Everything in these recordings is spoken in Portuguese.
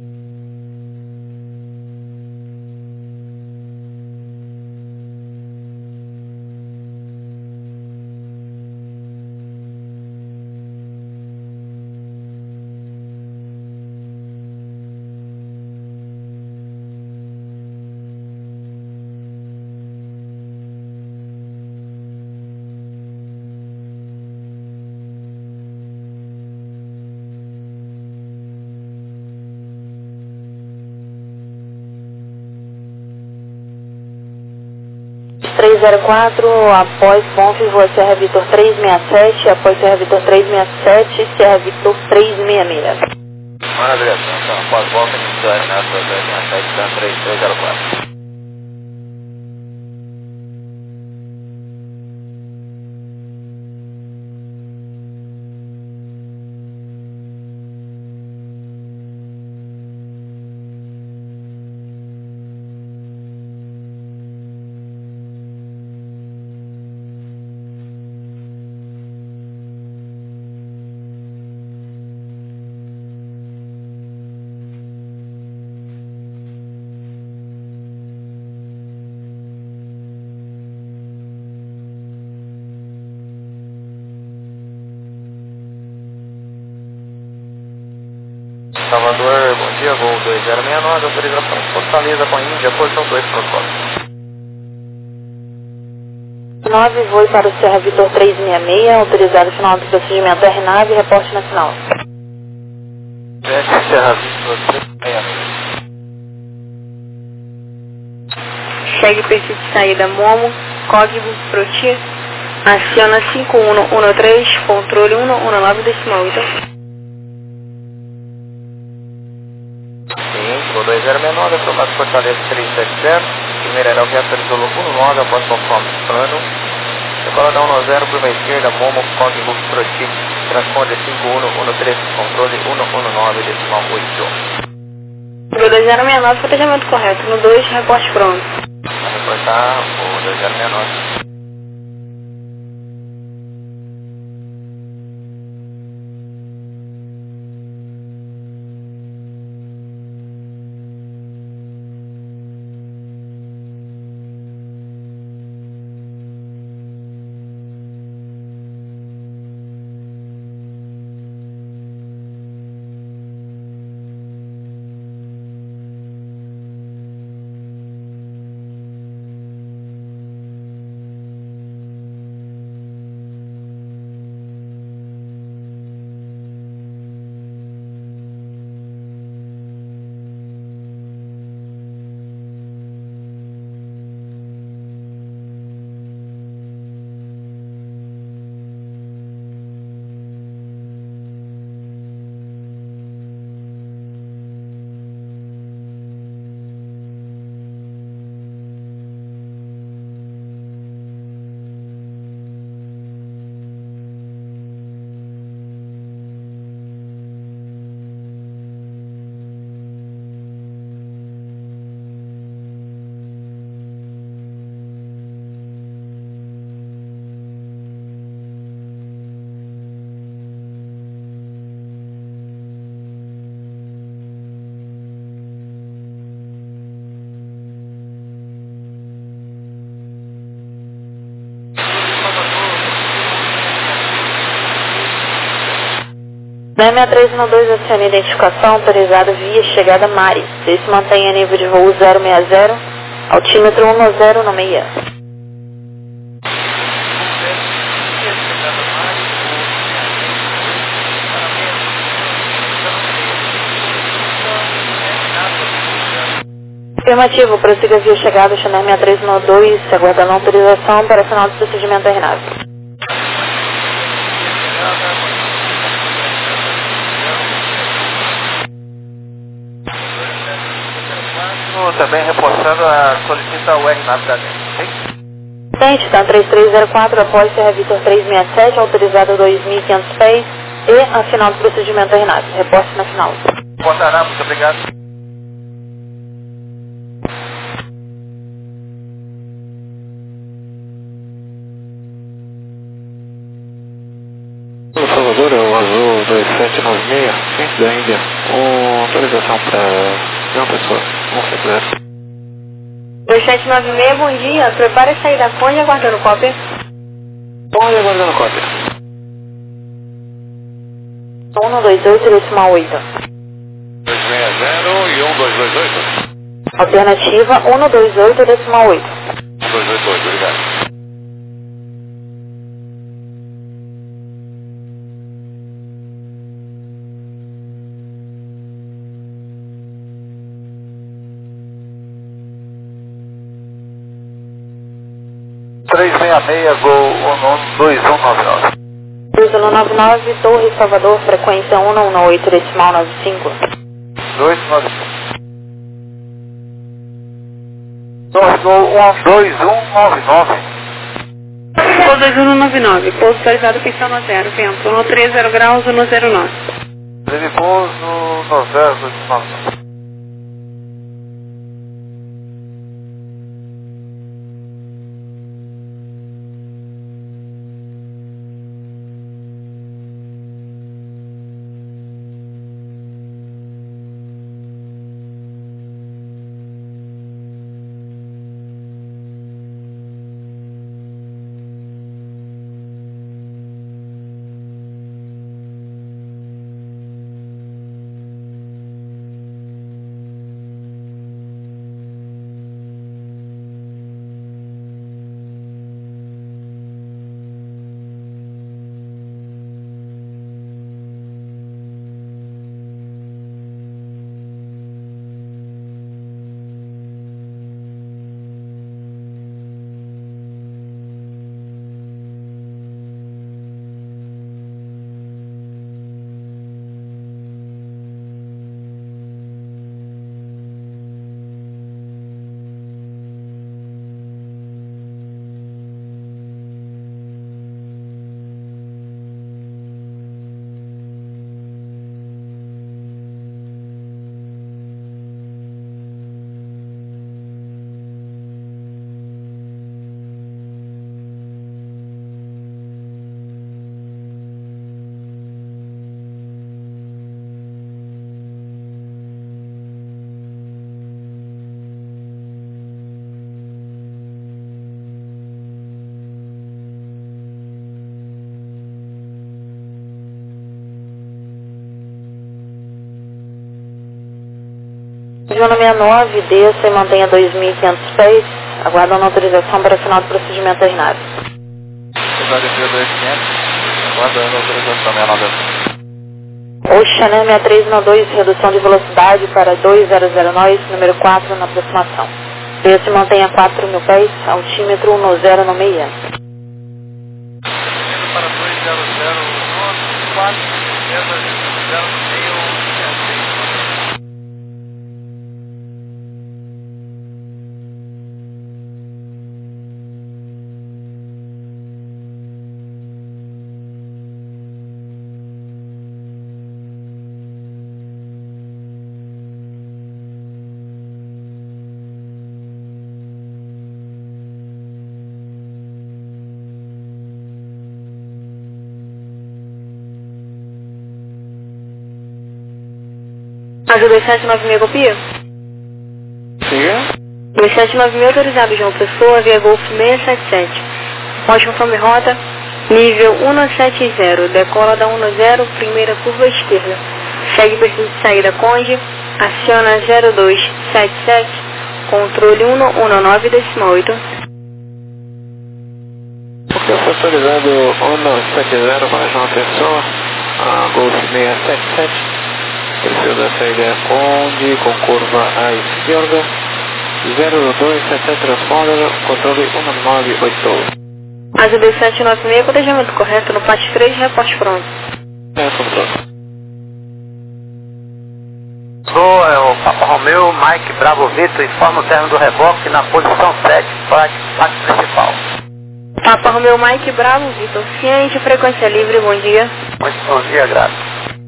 304, após Conf, voa Serra Vitor 367, após Serra Vitor 367, Serra Vitor 366. Maravilha, então, após volta, iniciar na 367, 3304. Salvador, bom dia, voo 2069, autorização Fortaleza com Índia, posição 2, protocolo. 9, voe para o Serra Vitor 366, autorizado final do procedimento RNAV, reporte nacional. Serra Vitor 366. Segue perfil de saída Momo, código Protia, aciona 5113, controle 119.8. Voo 2069, aprovado Fortaleza 370, primeira aeroviatura isolou 19, após conforme plano. Decoladão 10, curva esquerda, Momo, código Proti, transponder 5113, controle 119.8. Voo 2069, fotejamento correto, no 2, reporte pronto. Vai reportar o 2069. Na 6312, acione identificação, autorizado via chegada Mari. Se mantém a nível de voo 060, altímetro 10 no meia. Afirmativo, prossiga via chegada, Chanel 6312, aguardando autorização para final do procedimento RNAV. Também reforçando a solicita o RNAV da gente, ok? Frente, está 3304, após Serra Vitor 367, autorizado 2.500 pés e a final do procedimento RNAV. Reporte na final. Reportará, muito obrigado. Salvador, é o Azul 2796, frente da Índia, Autorização para João Pessoa, 170. 2796, bom dia. Prepare a sair da Conde aguardando cópia. Conde aguardando cópia. 128, decimal 8. 260 e 1228. Alternativa 128, decimal 8. 288, obrigado. Gol 2199. 2199, Torre Salvador, frequência 118, decimal 95. 295. Gol 12199. Gol 2199, pouso autorizado, pistão no 0, vento 130 graus, 109. Ele pouso no 0299. Joana 69, desça e mantenha 2.500 pés, aguardando autorização para final do procedimento das naves. Cidade de 2500, aguardando autorização, 69. Oceanan 6392, redução de velocidade para 200 nós, número 4 na aproximação. Desça e mantenha 4.000 pés, altímetro 10 no meia. Para 200 no 4, 0 no meio, Rádio 2796, copia? Siga. 2796 autorizado, João Pessoa, via Golf 677. Ótimo fome rota, nível 170, decola da 10, primeira curva esquerda. Segue perfil de saída Conde, aciona 0277, controle 119, decimal 8. Porque eu fui autorizado 170 para João Pessoa, Golf 677. Perfil da saída é Conde, com curva à esquerda, 0277 transponder, controle 198. Asa 2796, codejamento correto no PAT 3, reporte pronto. Controle. É o Papa Romeu, Mike Bravo Vitor, informa o término do reboque na posição 7, PAT principal. Papa Romeu, Mike Bravo Vitor, ciente, frequência livre, bom dia. Muito bom dia, graças.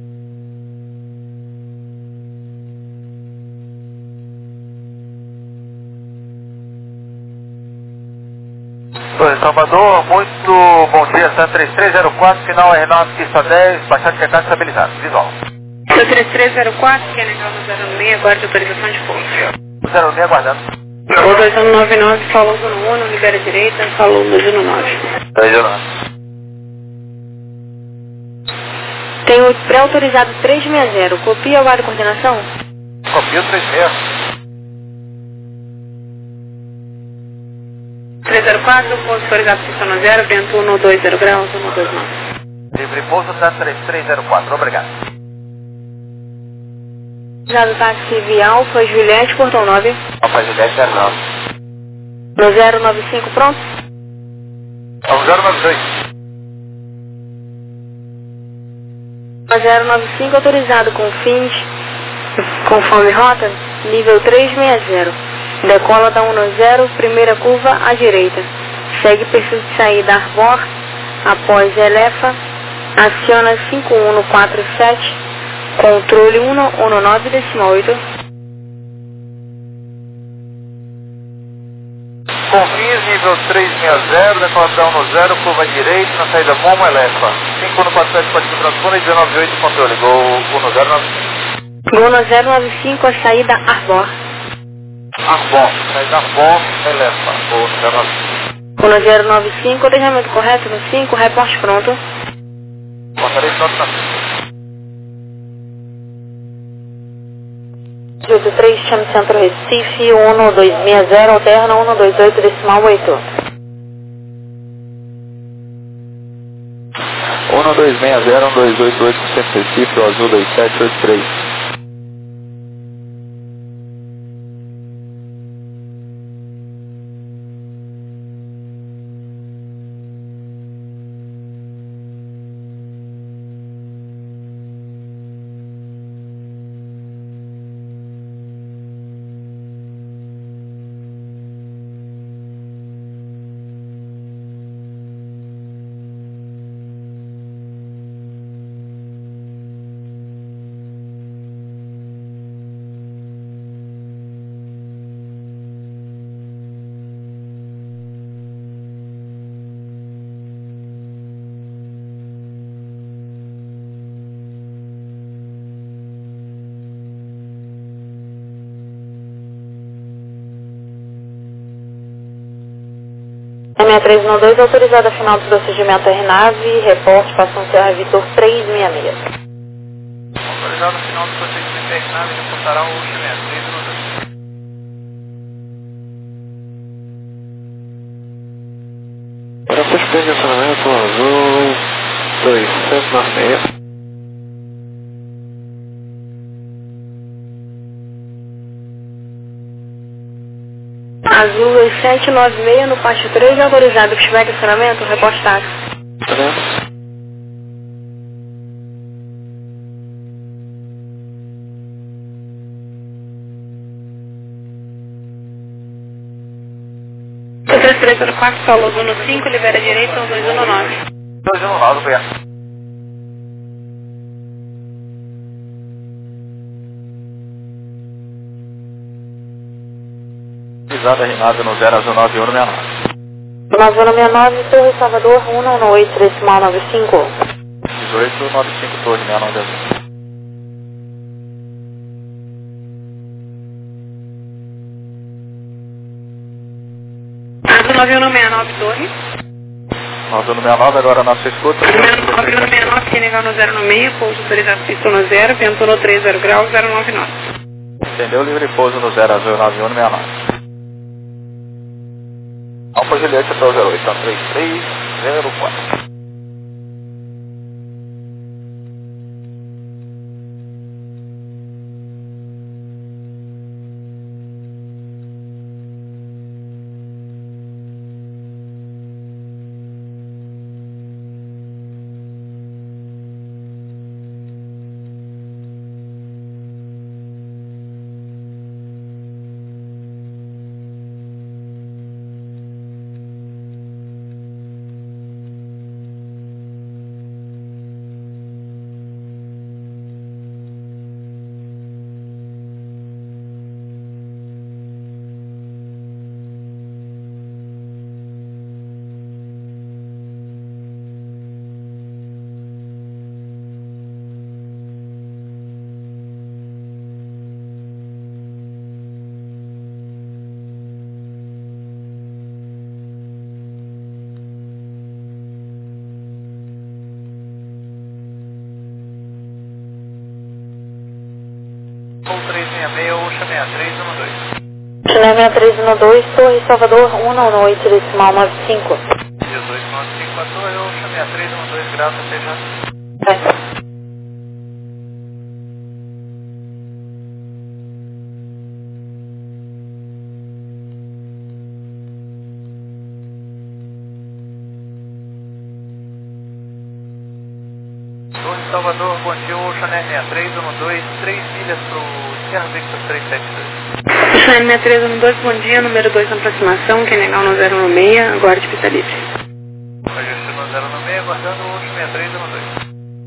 Em Salvador, muito bom dia, Santa 3304, final R9, pista 10, baixado checado estabilizado, visual. 3304, que é legal no 06, aguarde autorização de pouso. 06 aguardando. O 2199, falou no 1, libera direita, falou no 19. 219. Tem o pré-autorizado 360, copia ou guarda coordenação? Copia o 36. 304, pouso autorizado pista 0, vento 120 graus, 129. Livre pouso 3304, obrigado. Autorizado táxi via Alfa, Juliette, portão 9. Alfa Juliette 09. No 095, pronto? Vamos 092. No 095, autorizado com fins, conforme rota, nível 360. Decola da 10, primeira curva à direita. Segue perfil de saída Arbor, após Elefa, aciona 5147, controle 119,8. Confins, nível 360, decolação no 0, curva à direita, na saída Momo Elefa. 5147, código transpone, 198, controle, gol 1095. Gol no 095, a saída Arbor. Arbor, saída Arbor, Elefa, gol 095. Gol no 095, ordenamento correto no 5, reporte pronto. Portaria de nota 83, chame Centro Recife, 1260, alterna 128, decimal 8. 1260, 1288, Centro Recife, o azul 2783. M6312, autorizada final do procedimento RNAV, reporte, passam Serra Vitor 366. Autorizado final do procedimento RNAV, reportará o enchimento. Para suspender o acionamento, o azul 2796. Azul 2796 no pátio 3, autorizado feedback acionamento, reporte táxi. O 3304, falou no 5, libera direita, 219. 219, obrigado. Autorizada RNAV no 09169. 9169, Torre Salvador, 118, decimal 95. 1895, Torre 69 azul. Azul 9169, Torre. 9169, agora nossa escuta. 9169, que legal no 096, pouso autorizado pista no 0, vento no 30 graus, 099. Entendeu? Livre pouso no 09169. Alfa Juliette até o 08, então 3304. 096, Oxa 6312. Chile 6312, Torre Salvador 118, decimal 95. 1895 a torre, Oxa 6312, graças, seja. É. Torre Salvador, bom dia, Oxa 6312, 3 milhas pro Sierra Victor 372. Chile 6312, bom dia, número 2 na aproximação, que é legal no 096, agora de pista livre. Ajuste no 096, aguardando o Oxa 6312.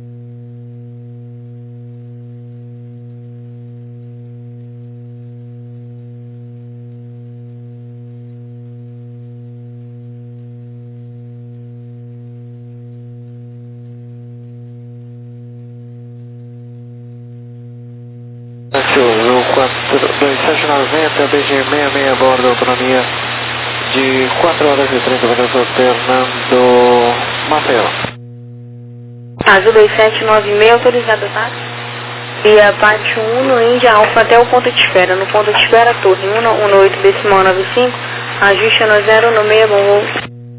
Azul 42790, BG66 a bordo, autonomia de 4 horas e 30 minutos, Fernando Maceió. Azul 2796, autorizado, tá? E abate 1 no Índia Alfa até o ponto de espera. No ponto de espera, torre 118, decimal 95, ajuste no 096, bom voo.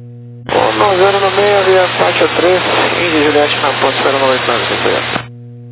096, via faixa 3, Índia Juliette na ponte de espera 99,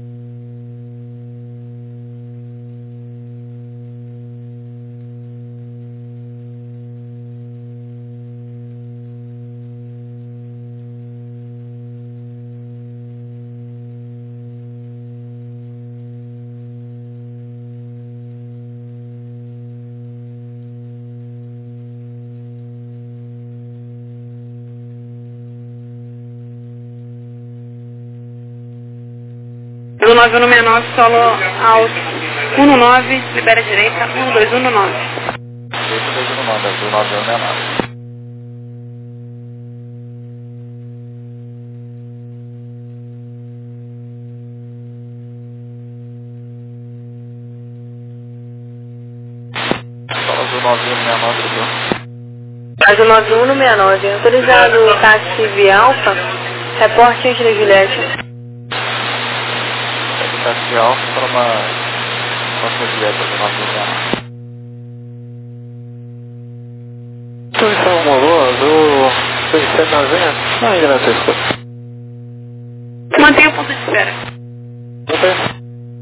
Do 9169, solo alto 19, libera direita, 1219. 1219, Azul 9169. Azul 9169, Azul 9169, autorizado o táxi via Alfa, reporte Índia Juliette. Táxi Alfa para uma próxima direta do 9169. Tudo Molo, Azul 2790, ainda na sua escuta. Mantenha o ponto de espera. Ok.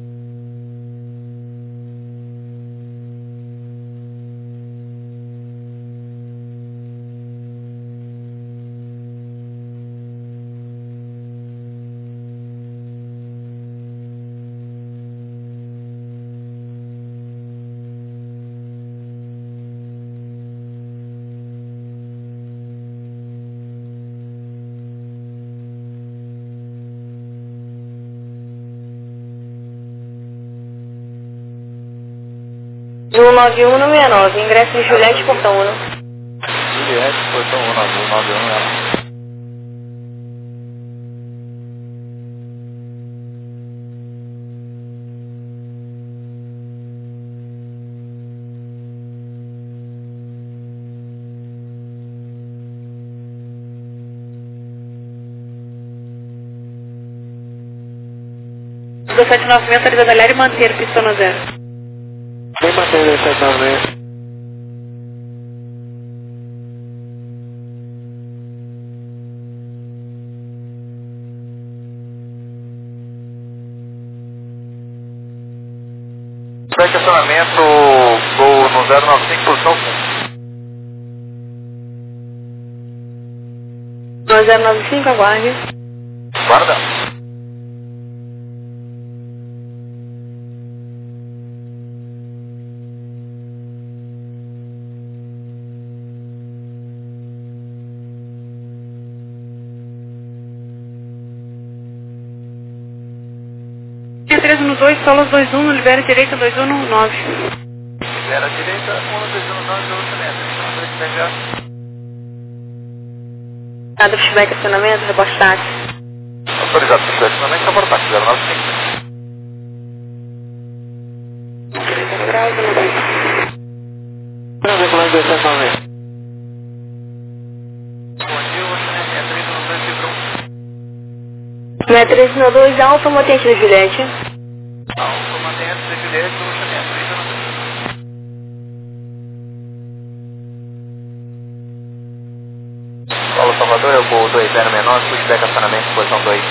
Azul 9169, ingresso de Juliette, portão 1. Juliette, portão 1, Azul 9169. Do 796, autorizado a e manter pista no 0. Vem manter o 796. Estacionamento, voo no 095, posição 5. No 095, aguarde. Guarda. Linha 312, solos 21, libera direita 219. Libera direita, 1219, Oxa 6312, já. Dado feedback acionamento, reporte táxi. Autorizado para estacionamento, agora táxi 095. Direita grau, 90. Não, vem com mais 296. Bom dia, Oxa 6312, Fibron. 6392, alto, mantente da Juliette. Alfa, mantém a Juliette, Oxa 6312. Salvador, é o voo 2069, feedback acionamento, posição 2.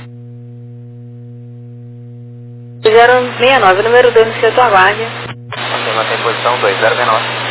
069, número 2 no setor aguarde. Ok, mantém posição 2069.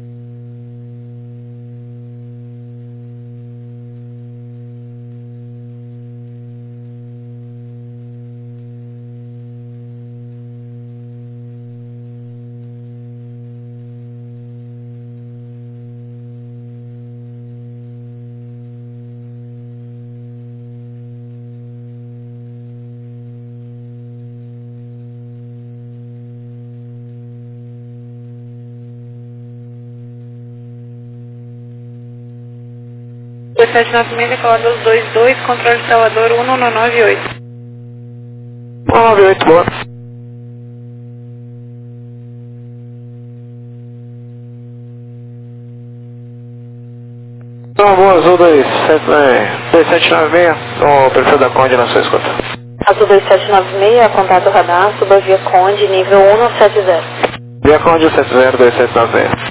Dois 796, decolador 22, controle de Salvador 1198. 198, boa. Então, boa, Azul 2796, no perfil da Conde na sua escuta. Azul 2796, contato radar, suba via Conde, nível 170. Via Conde 702796.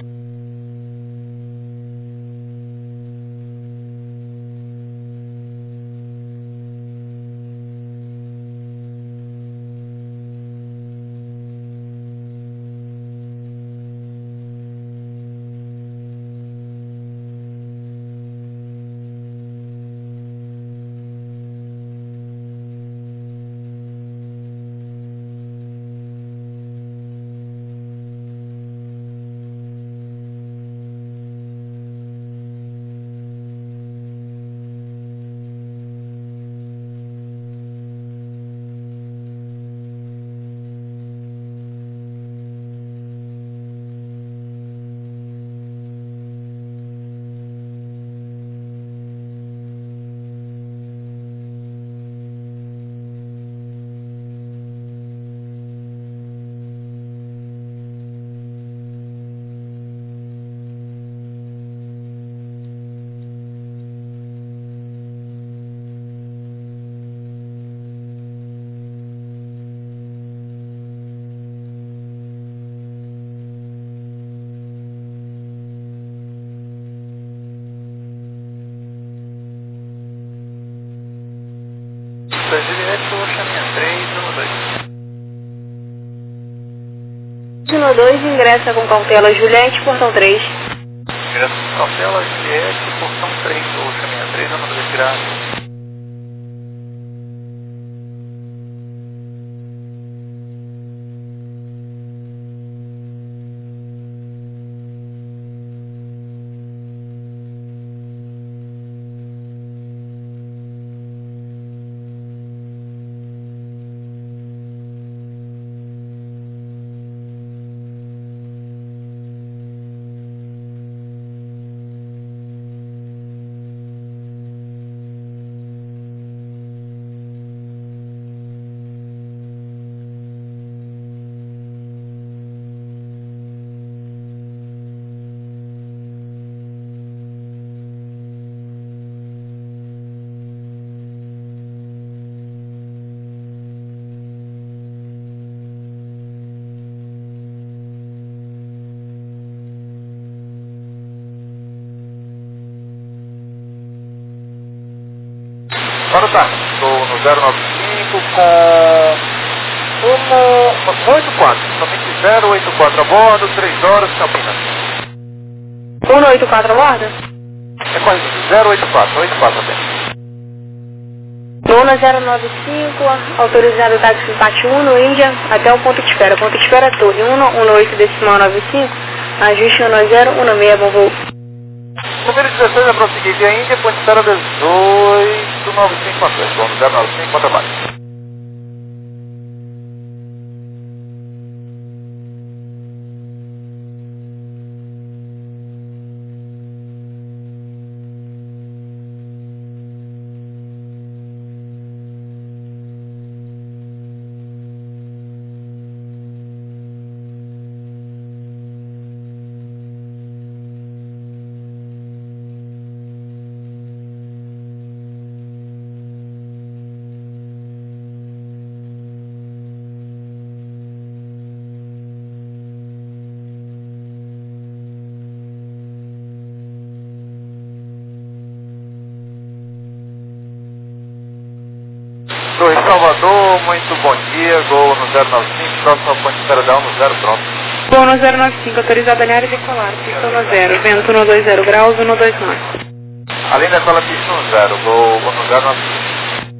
Destino 2, ingressa com cautela Juliette, portão 3. Ingresso com cautela, Juliette, portão 3, Oxa 63, vamos retirar. Para o táxi, estou no 095 com 84, somente 084 a bordo, 3 horas, Campinas. 184 a bordo? É corrigido, 084, 84 até. Luna 095, autorizado táxi empate 1 no Índia, até o ponto de espera. Ponto de espera Torre 118 decimal 95, ajuste 1016, bom voo. Número 16 é prosseguir via Índia, ponto de espera 1895 a 3, vamos 095 para trabalho. Salvador, muito bom dia, Gol no 095, próxima ponte de espera da 10 pronto. Gol no 095, autorizado a área decolar, pista no 0, vento 120 graus, 129. Além da cola pista no 0, Gol no 095.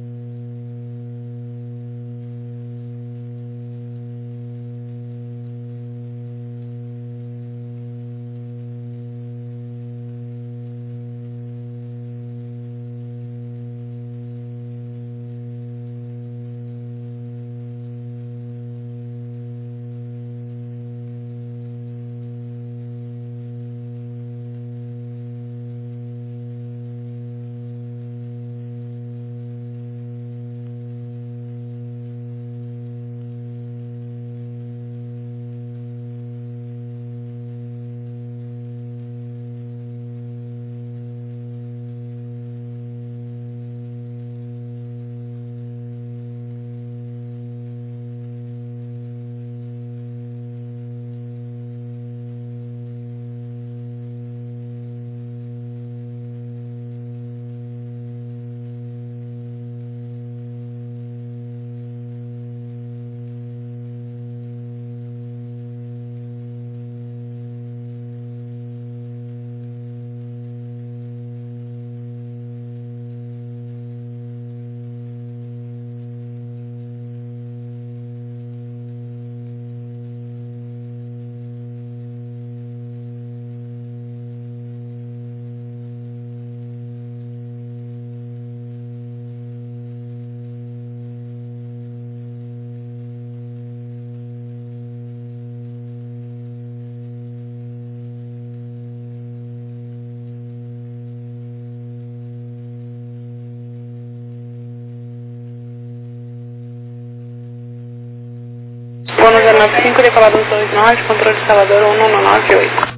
Gol no 095, decolar 229, controle de Salvador 1198.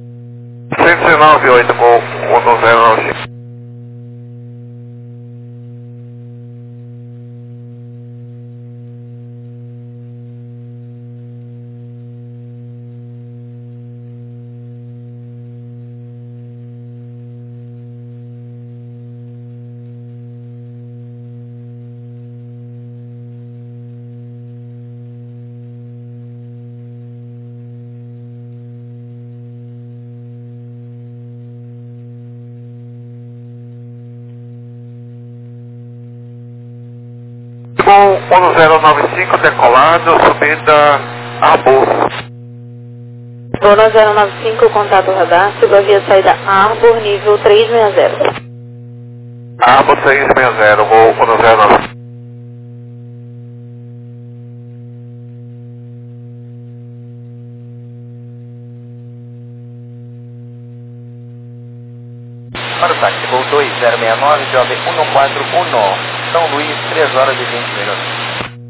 198, Gol 1095. 1095, decolado, subida Arbor. Gol no 095, contato radar, suba via saída Arbor, nível 360. Arbor 360, Gol 1095. Para o táxi, Gol 2069, job 141, São Luís, 3 horas e 20 minutos.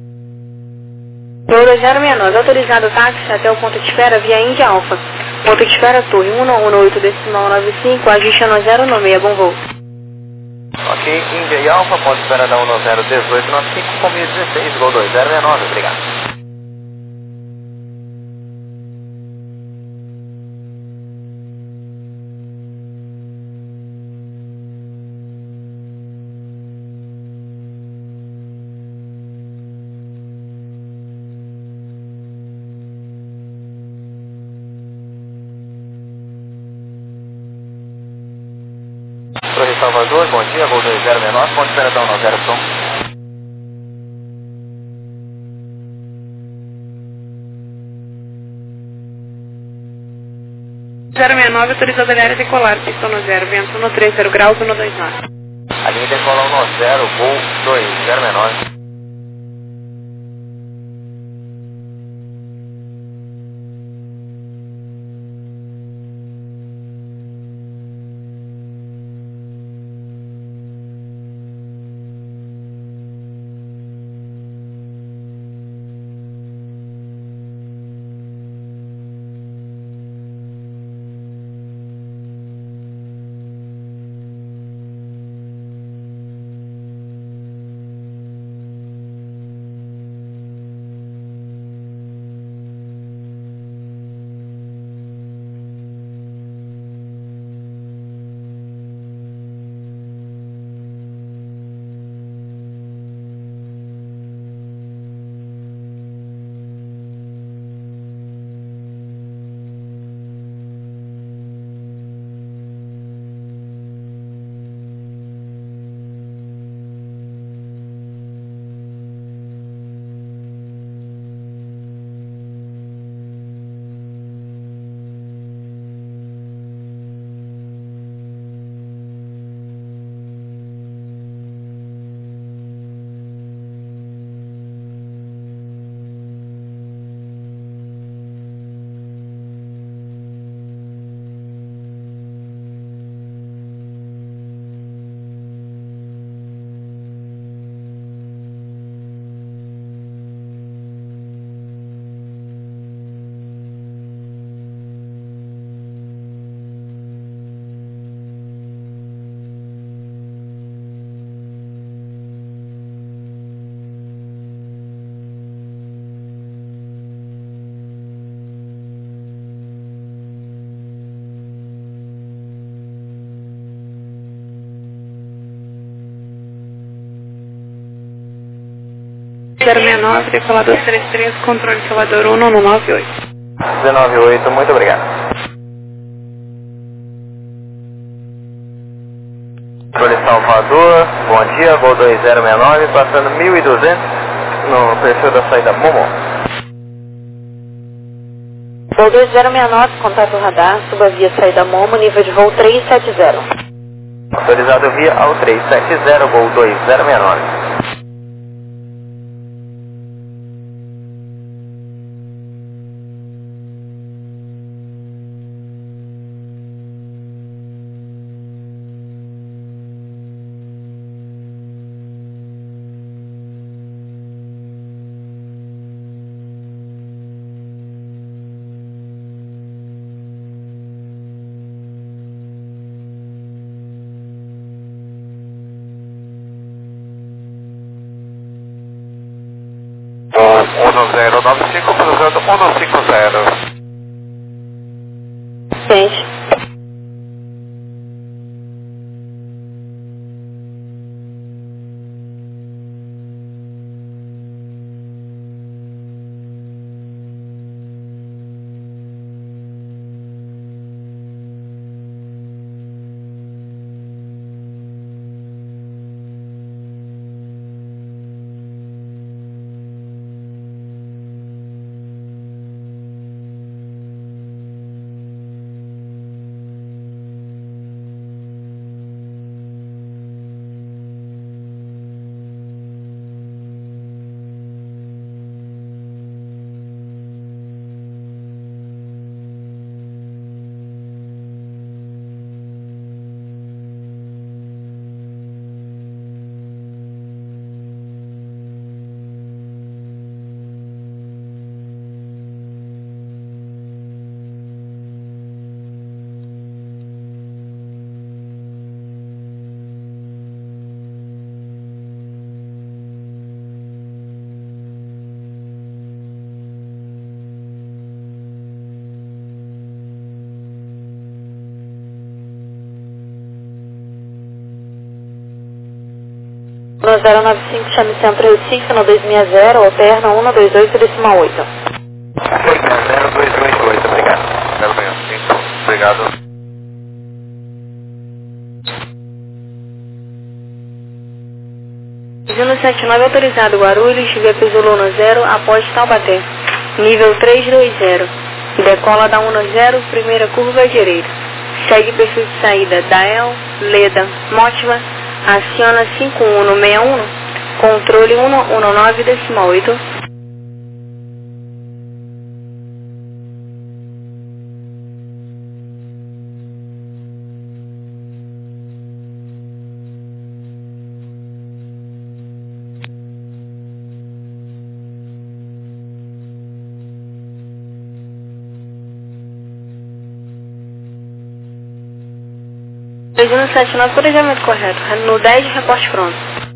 Gol 2069, autorizado o táxi até o ponto de espera via Índia Alfa. Ponto de espera Torre 118,95, ajuste no 096, bom voo. Ok, Índia e Alfa, ponto de espera da 101895, comigo 16, Gol 2069, obrigado. Torre Salvador, bom dia, Gol 2069, ponto de espera da 10 pronto. 069, autorizado a área decolar, pista no 0, vento 130 graus, 129. A linha decola 10, Gol 2069. 069, decolador 33, controle Salvador 1198. 198, muito obrigado. Controle Salvador, bom dia, voo 2069, passando 1200 no perfil da saída Momo. Voo 2069, contato radar, suba via saída Momo, nível de voo 370. Autorizado via ao 370, voo 2069. Bom, 1095, cruzando 150. Gente. No 095, chame Centro Recife, no 260, alterna 128, decimal 8. 288, obrigado. 065, obrigado. Juno 79, autorizado Guarulhos, via Piso 10, após Taubaté. Nível 320. Decola da 10, primeira curva direita. Segue perfil de saída Dael, Leda, Motiva. Aciona 5161, controle 119, decimal 8. Juno 79, planejamento correto. No 10, reporte pronto.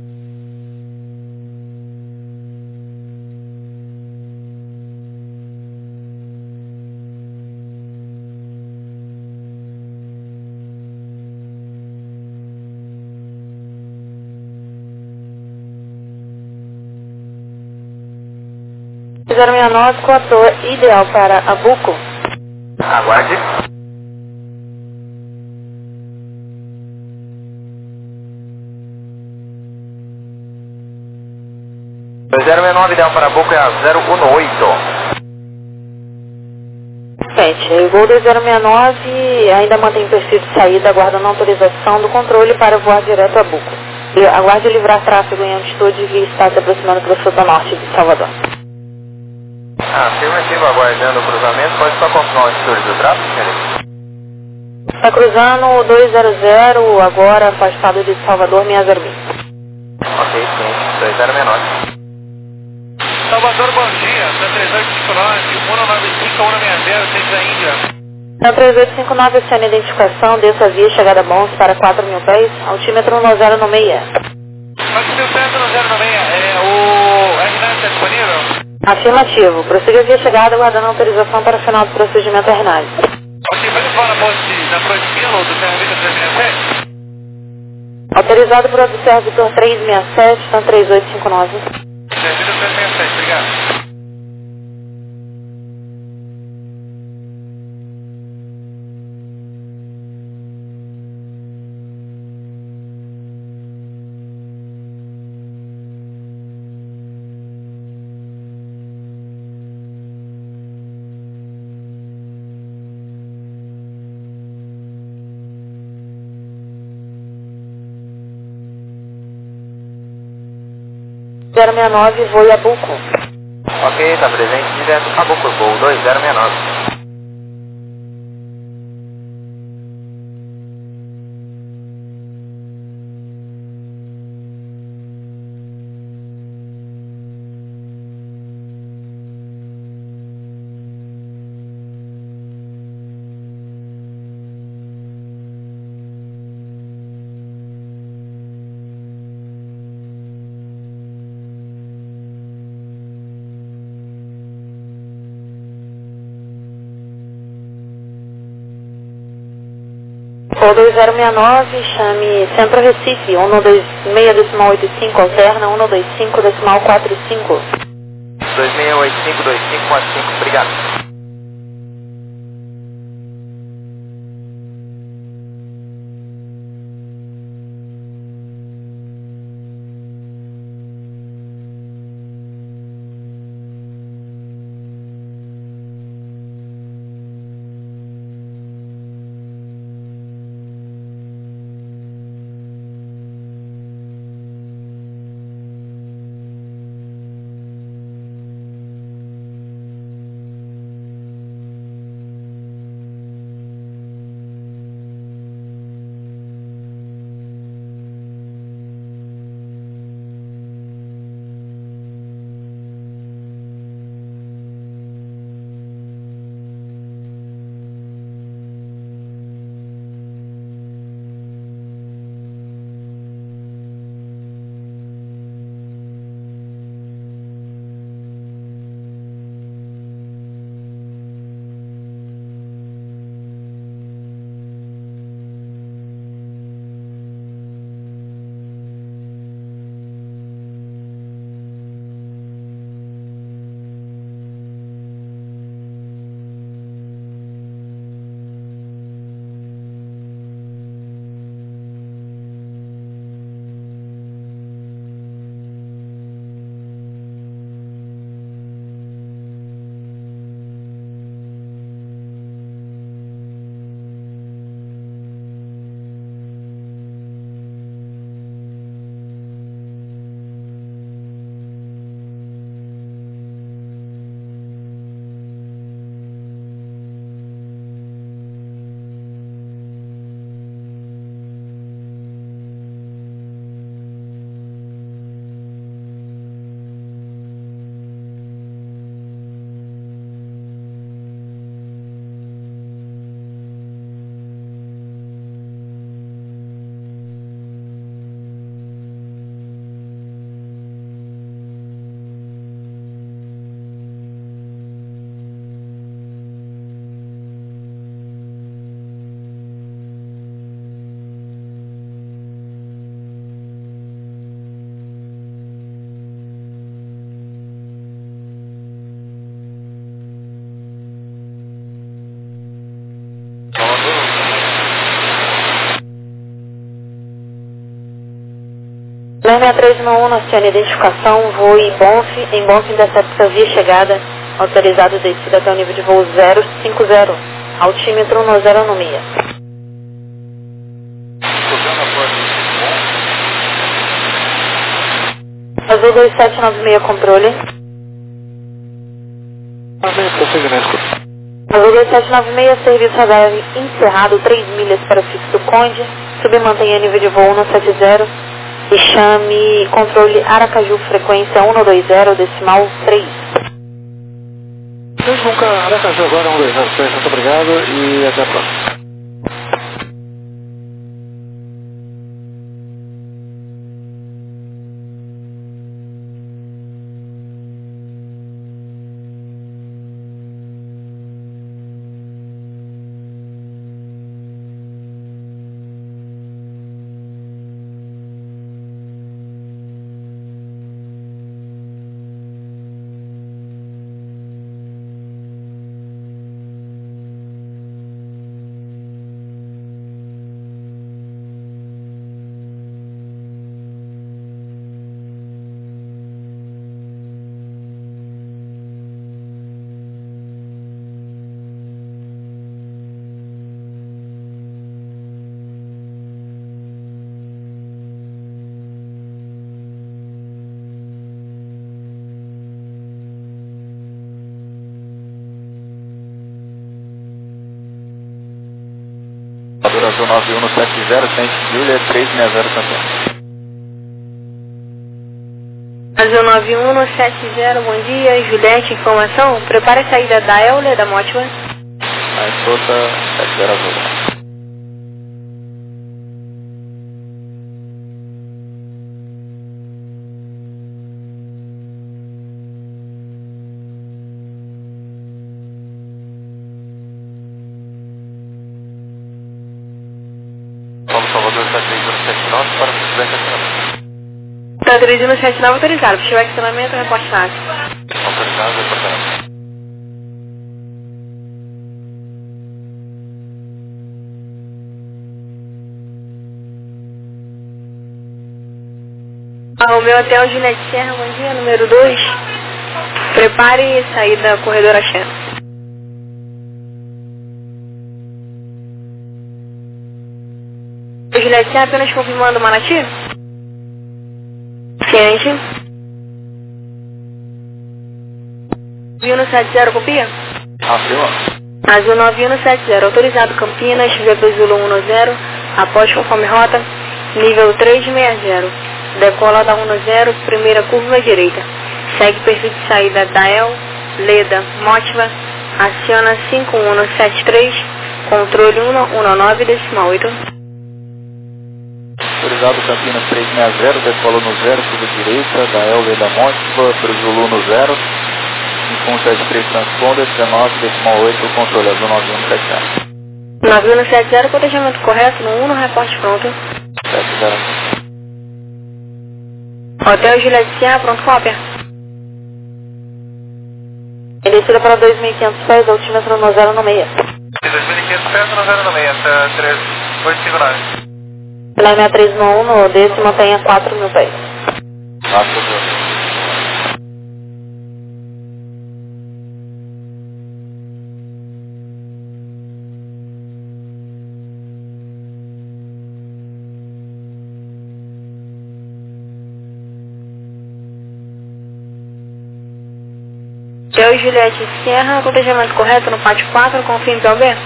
Fizeram 69, coator ideal para Abuco. Aguarde. 2069, ideal para Boca é a 018. 7. Voo 2069 ainda mantém perfil de saída, aguardando a autorização do controle para voar direto a Buco. Aguarde livrar tráfego em altitude e está se aproximando para o sul norte de Salvador. Afirmativo, aguardando o cruzamento. Pode só confirmar o altitude do tráfego, senhor? Está cruzando o 200, agora afastado de Salvador, 606. Ok, sim. 2069. Salvador, bom dia. Da 3859, 195, 160, centro da Índia. Na 3859, oceana identificação, desça a via, chegada bons para 4.000 pés, altímetro 10 no 6. 4.000 pés no 096, o R9 está disponível? Afirmativo, prossiga via chegada, aguardando autorização para o final do procedimento RNAS. Ok, pode falar na ponte Kilo do Serviço 367? Autorizado por observador 367, então 3859. Serviço 366, obrigado. Zero 69, voo Iabuco. Ok, tá presente direto, acabou por voo 2069. Voo 2069, chame Centro Recife, 126 alterna 125,45. 26852545, obrigado. Lane 6311, acione identificação, voo em Bonf intercepta via chegada, autorizado descida até o nível de voo 050, altímetro 1096. Azul 2796, controle. Azul 2796, serviço radar encerrado, 3 milhas para o fixo Conde, submantenha nível de voo 170 e chame controle Aracaju, frequência 120, decimal 3. Nunca Aracaju agora 120, muito obrigado e até a próxima. Azul 9170, Saint Julia 360 campeão. Azul 9170, bom dia, Juliette, informação, prepare a saída da Euler, da Motiva. A escolta 70 Azul. Salvador está 3179 para festival de estacionamento. Está 3179 autorizado, festival de estacionamento, reporte táxi. Autorizado, reportado. O meu hotel Juliette Serra, bom dia, número 2. Prepare saída corredor Axé. Juliette Serra, apenas confirmando Manati? Ciente. 9170, copia? Afirma. Azul 9170, autorizado Campinas, VP Zulu 10, após conforme rota, nível 360. Decola da 10, primeira curva direita. Segue perfil de saída da El, Leda, Motiva, aciona 5173, controle 119,8. Autorizado Campinas 360, decola no 0, curva direita, da El, Leda, Motiva, Zulu no 0, 5173 transponder, 19,8, controle Azul 9170. 9170, cotejamento correto no 1, reporte pronto. 70. Hotel Juliette Serra, pronto, cópia. Descida para 2.500 pés, altímetro no 0 no meia. 2.500 pés no 0 no meia, 3859. Filé 6391, no desse mantenha 4.000 pés. 4.000. Hotel Juliette Serra, cotejamento correto no pátio 4, confirme PLB.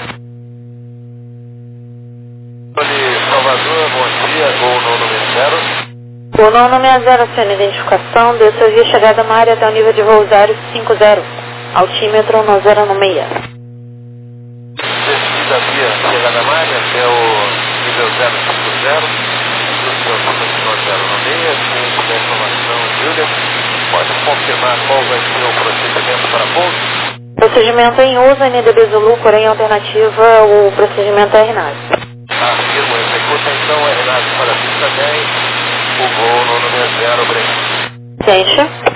Salvador, bom dia, gol no número 0. Gol no número 0, sendo identificação, deu sua via chegada na área até o nível de voo 050, altímetro no 0 no meia. Descida via chegada na área até o nível 050, no 0 no meia, com a informação, Júlia. Pode confirmar qual vai ser o procedimento para pouso? Procedimento em uso, NDB Zulu, porém alternativa, o procedimento é RNAV. Afirmo, executa então a RNAV para a pista 10, o voo no número 0, obrigado. Ciência.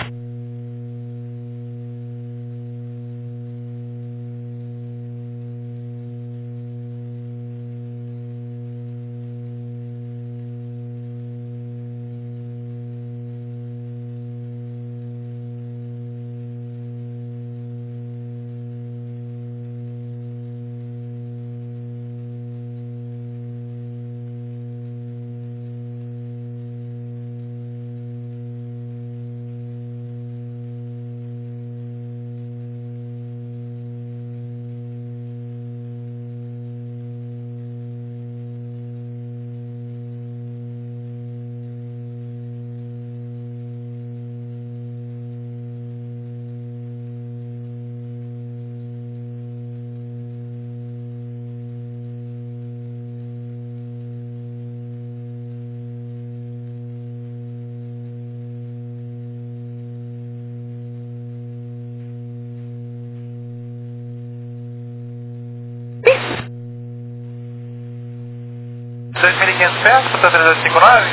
Pés, Tan 3859?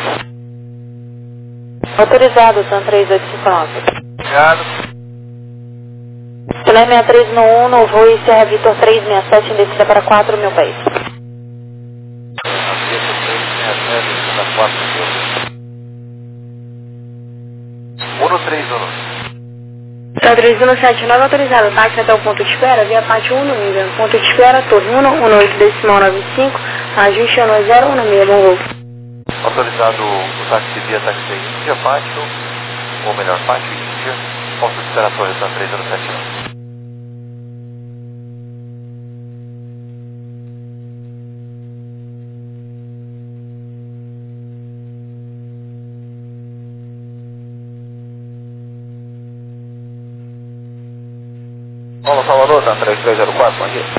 Autorizado, Tan 3859. Obrigado. Filé 6391, no voo Serra Vitor 367, em descida para 4.000 pés. Vitor 367, para 4.000. 131. Tan 3179, autorizado, táxi até o ponto de espera, via parte 1 no nível. Ponto de espera, torre 118,95, ajuste ano 016, bom voo. Autorizado o táxi via táxi Índia, pátio, ou melhor, pátio Índia, ponto de espera torre Tan 3179. Olá, Salvador, tá 3304, bom dia.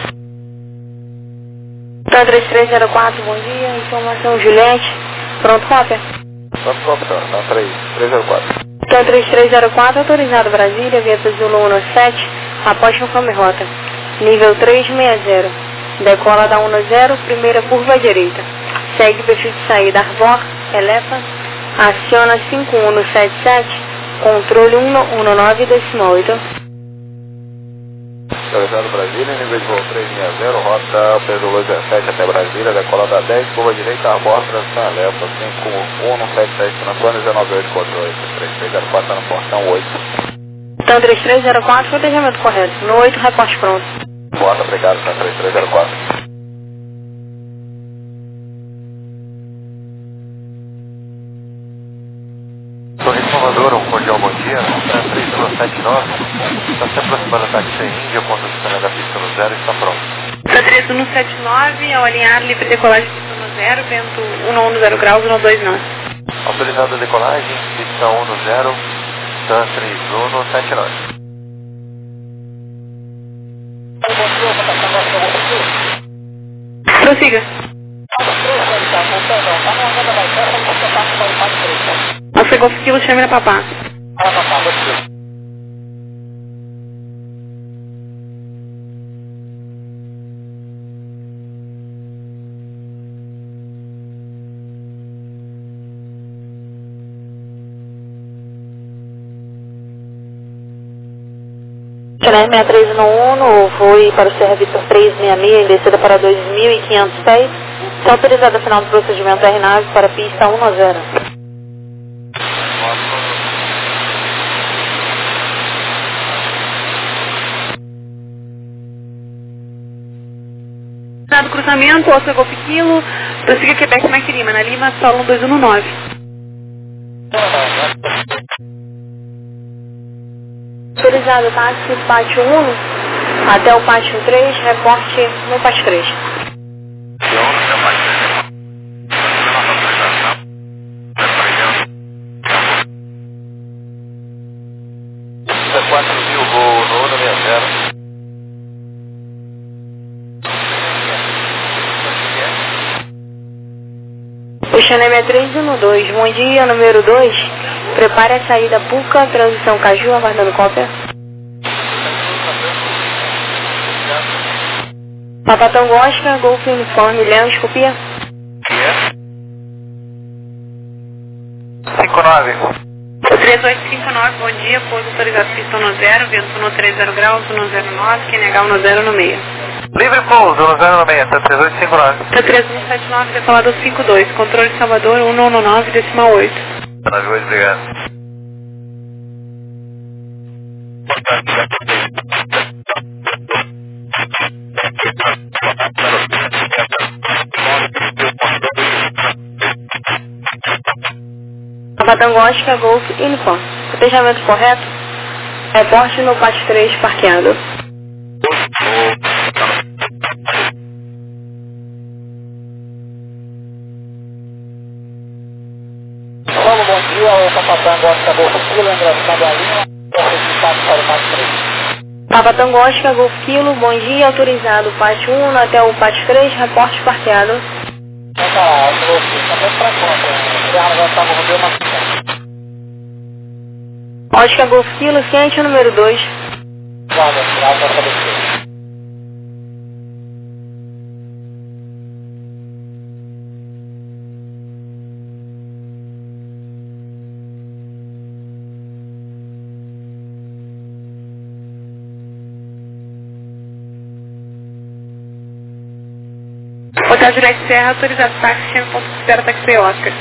Tá 3304, bom dia. Informação Juliette. Pronto, cópia. Pronto, cópia, tá 3304. Tá 3304, autorizado Brasília, Vieta Zulu 17, após conforme rota. Nível 360. Decola da 10, primeira curva à direita. Segue perfil de saída Arvor, Elefa. Aciona 5177, controle 119,8. Autorizado Brasília, nível de voo 360, rota P 17 até Brasília, decola da 10, curva direita, Arvor, transição Elefa, 5177, transição 198, controle 3304, tá no portão 8. Então 3304, protejamento correto. No 8, reporte pronto. Bota, obrigado, tá 3304. Sorriso Salvador, um cordial bom dia. 3179, está se aproximando da taxi Índia, ponto de saída da pista no 0, está pronto. Tá 3179, ao alinhar livre decolagem pista no 0, vento 110 graus, 129. Autorizada a decolagem, pista 1 no 0, TAN 3179. Prossiga. Você Golf Kilo, chame a papá. Chennai 6311, no voo para o Serra Vitor 366, em descida para 2.500 pés. Está autorizada a final do procedimento R-Nave para a pista 10. Do cruzamento, Oscar Golf Kilo, prossiga Quebec Mike Lima, na Lima, solo 219. Autorizado táxi pátio 1 até o pátio 3, reporte no pátio 3. Pista 4000, voo no 160. O Chennai 6312, bom dia, número 2. Prepare a saída Puca, transição Caju, aguardando cópia. Papatão Oscar, Golf Uniforme, Leão, copia. 59. O 3859, bom dia, pouso autorizado pista 10, vento no 30 graus, 109, QNH 10 no meio. Livre pouso, 106, tá 3859. Tá 3179, decolado 52, controle Salvador 119, decimal 8. 98, obrigado. Papatão Oscar, Golf Uniforme. Protejamento correto? Reporte no pátio 3, parqueado. Olá, bom dia, o Papatão Oscar Golf Kilo, ingressando a linha, registrado para o pátio 3. Papatão Oscar, Golf Kilo, bom dia, autorizado pátio 1 até o pátio 3, reporte parqueado. Então tá lá, eu vou também para conta, já estava no meu maçã. Oscar Golf Kilo, ciente número 2. Guarda, obrigado por saber. Hotel Juliette Serra, autorizado táxi, chame ponto de espera, táxi Oscar.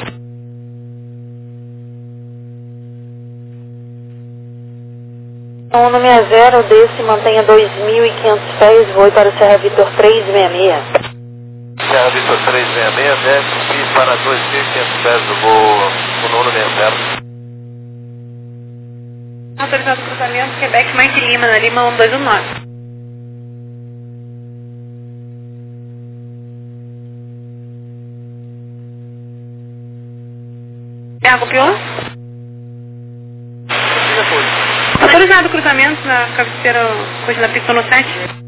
Então, no 60, desse mantenha 2.500 pés, voe para o Serra Vitor 366. Serra Vitor 366, desce para 2.500 pés do voo no nono 60. Autorizado cruzamento, Quebec Mike Lima, na Lima 1219. Copiou? Autorizado. autorizado o cruzamento na cabeceira coisa da pista no 7.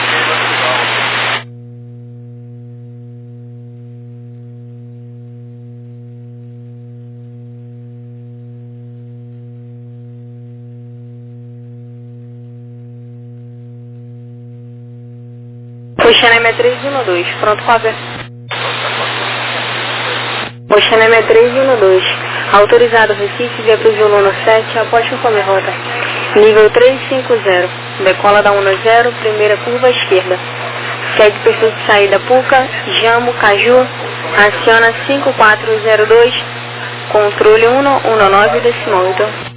Oxanema 312, pronto, cover. Oxanema 312, autorizado Recife, via pro Zulu 7, após conforme rota. Nível 350, decola da 10, primeira curva à esquerda. Segue perfil de saída Puca, Jammo, Caju, aciona 5402, controle 119,8.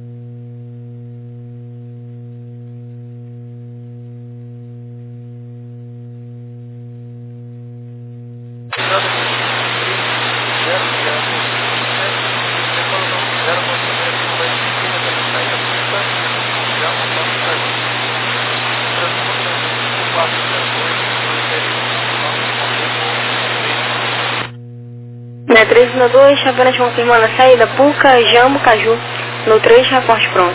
Na 312, apenas confirmando a saída Puca, Jammo, Caju, no 3, reporte pronto.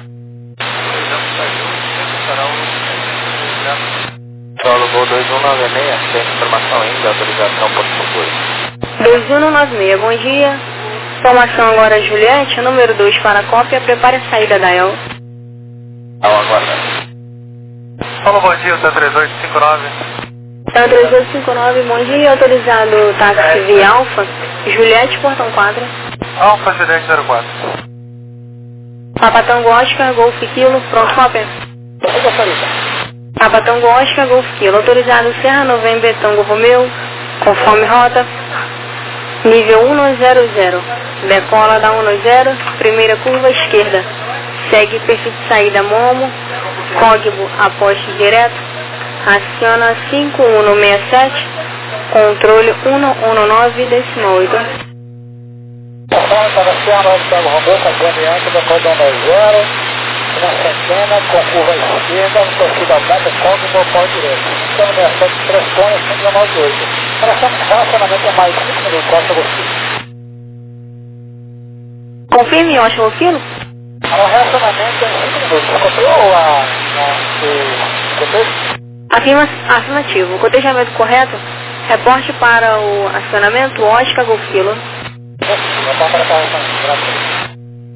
Solo Gol 2196, tem informação ainda, autorização por favor. 2196, bom dia. Informação agora Juliette, número 2 para a cópia, prepare a saída da EL. Ao aguardar. Fala, bom dia, tá 3859. Então, 3859, bom dia, autorizado táxi via Alfa, Juliette, portão 4. Alfa, Juliette 04. Papa Tango Oscar, Golf Kilo, pronto, cópia. Papa Tango Oscar, Golf Kilo, autorizado Serra November, Tango Romeu, conforme rota, nível 100, decola da 10, primeira curva à esquerda, segue perfil de saída Momo, código aposte direto, aciona 5167, controle 119,8. Para Serra November, Romeu, acompanhante da código 10, na centena, com curva à esquerda, no perfil da meta, código ao direito. Então, nessa de 3 cones, 119,8. Para relacionamento é mais 5 minutos, Costa Gostino. Confirme, Oscar Kilo. O relacionamento é 5 minutos. Copiou o cotejo? Afirmativo. Cotejamento correto. Reporte para o acionamento Oscar Golf Kilo. Vou para cá, graças.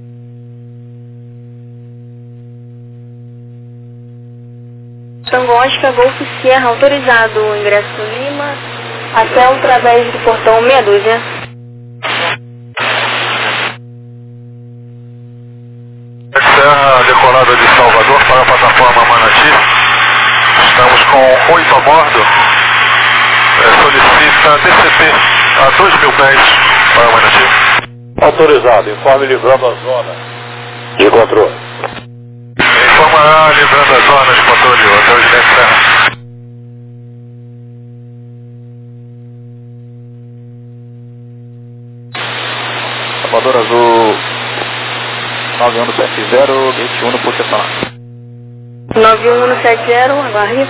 Tango Oscar Golf Sierra, autorizado o ingresso Lima até através do portão meia dúzia. Serra decolada de Salvador para a plataforma Manati. Estamos com 8 a bordo. Solicita DCP a 2.000 pés para Manati. Autorizado, informe livrando a zona de controle. Informará livrando a zona de controle até o Juliette Serra. Salvador Azul 9170, gate 1 por estacionar. 9170, aguarde.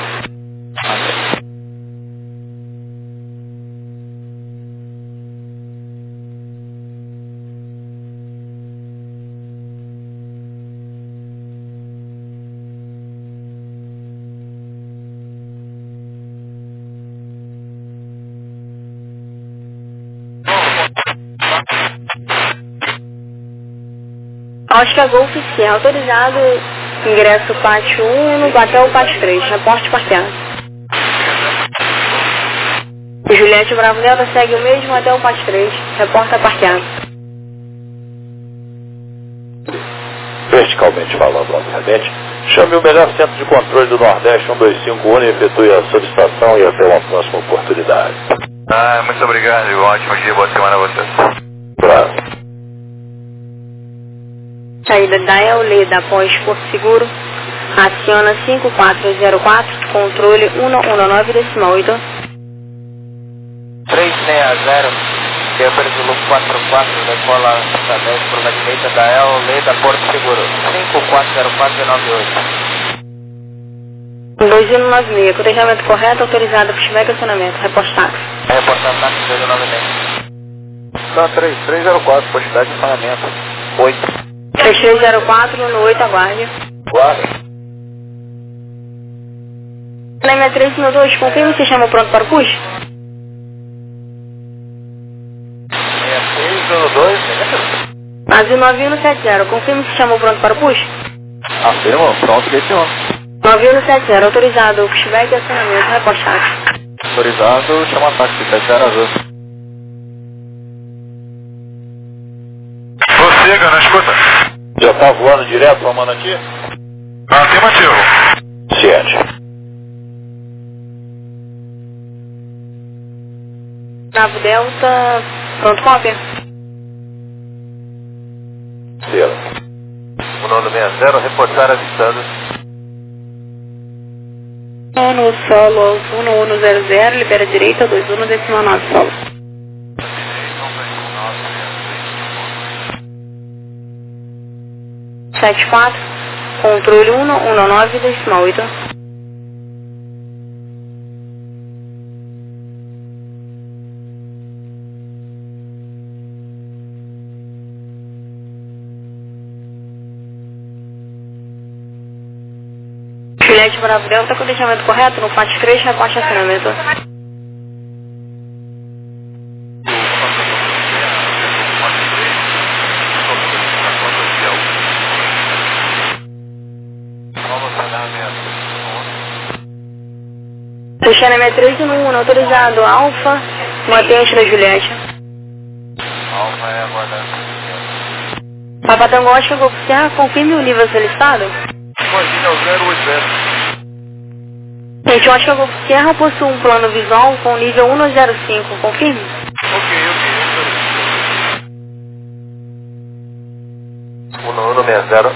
Oscar Golf Sierra, autorizado ingresso pátio 1 até o pátio 3, reporte parqueado. Juliette Bravo Delta segue o mesmo até o pátio 3, reporta parqueado. Verticalmente falando, obviamente, chame o melhor centro de controle do Nordeste 1251 e efetue a solicitação e até uma próxima oportunidade. Muito obrigado e um ótimo dia, boa semana a vocês. Claro. Saída da Euleda após Porto Seguro, aciona 5404, controle 119,8. 360, Quebra Zulu 44, decola da 10 por na direita da Euleda, Porto Seguro, 540496. 2196, cotejamento correto, autorizado, pushback e acionamento, reposta táxi. Reportar táxi 296. Só 3304, postagem de pagamento, 8. 3304 no 8, aguarde. Guarda. Leme 312, confirme se chama pronto para o push. 6602, Azul 9170, confirme se chamou pronto para o push. afirma, pronto, desse homem. 9170, autorizado, pushback e acionamento, repostado. Autorizado, chama táxi, 70 azul. Prossiga, na escuta. Já tá voando direto, formando aqui? Afirmativo. Ciente. Bravo Delta, pronto, cópia. Zero. 1960, reportar avistado. No solo 1100, libera direita, 21 decimal 9 solo. Sete 4, controle 119 decimal 8. Juliette Bravo Delta, com o deixamento correto, no FAT 3, reposte acionamento. Puxando M3 autorizado, Alfa, mantente da Juliette. Alfa é aguardando. Papa Tango Oscar, Golfo Serra, confirme o nível solicitado. Imagina o 080. Gente, Oscar Golfo Serra possui um plano visual com nível 105, confirme? Ok. 1160.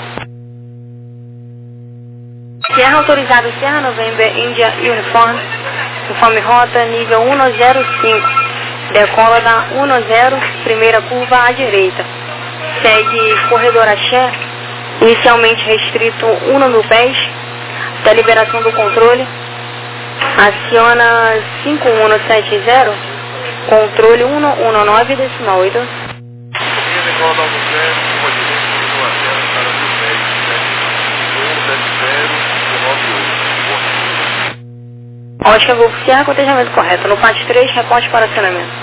Serra autorizado, Serra November, India Uniform, conforme rota, nível 105, decola da 10, primeira curva à direita. Segue corredor Axé, inicialmente restrito 1.000 pés, da liberação do controle, aciona 5170, controle 119 decimal 8. Oscar Golfo Serra, cotejamento correto. No PAT 3, reporte para acionamento.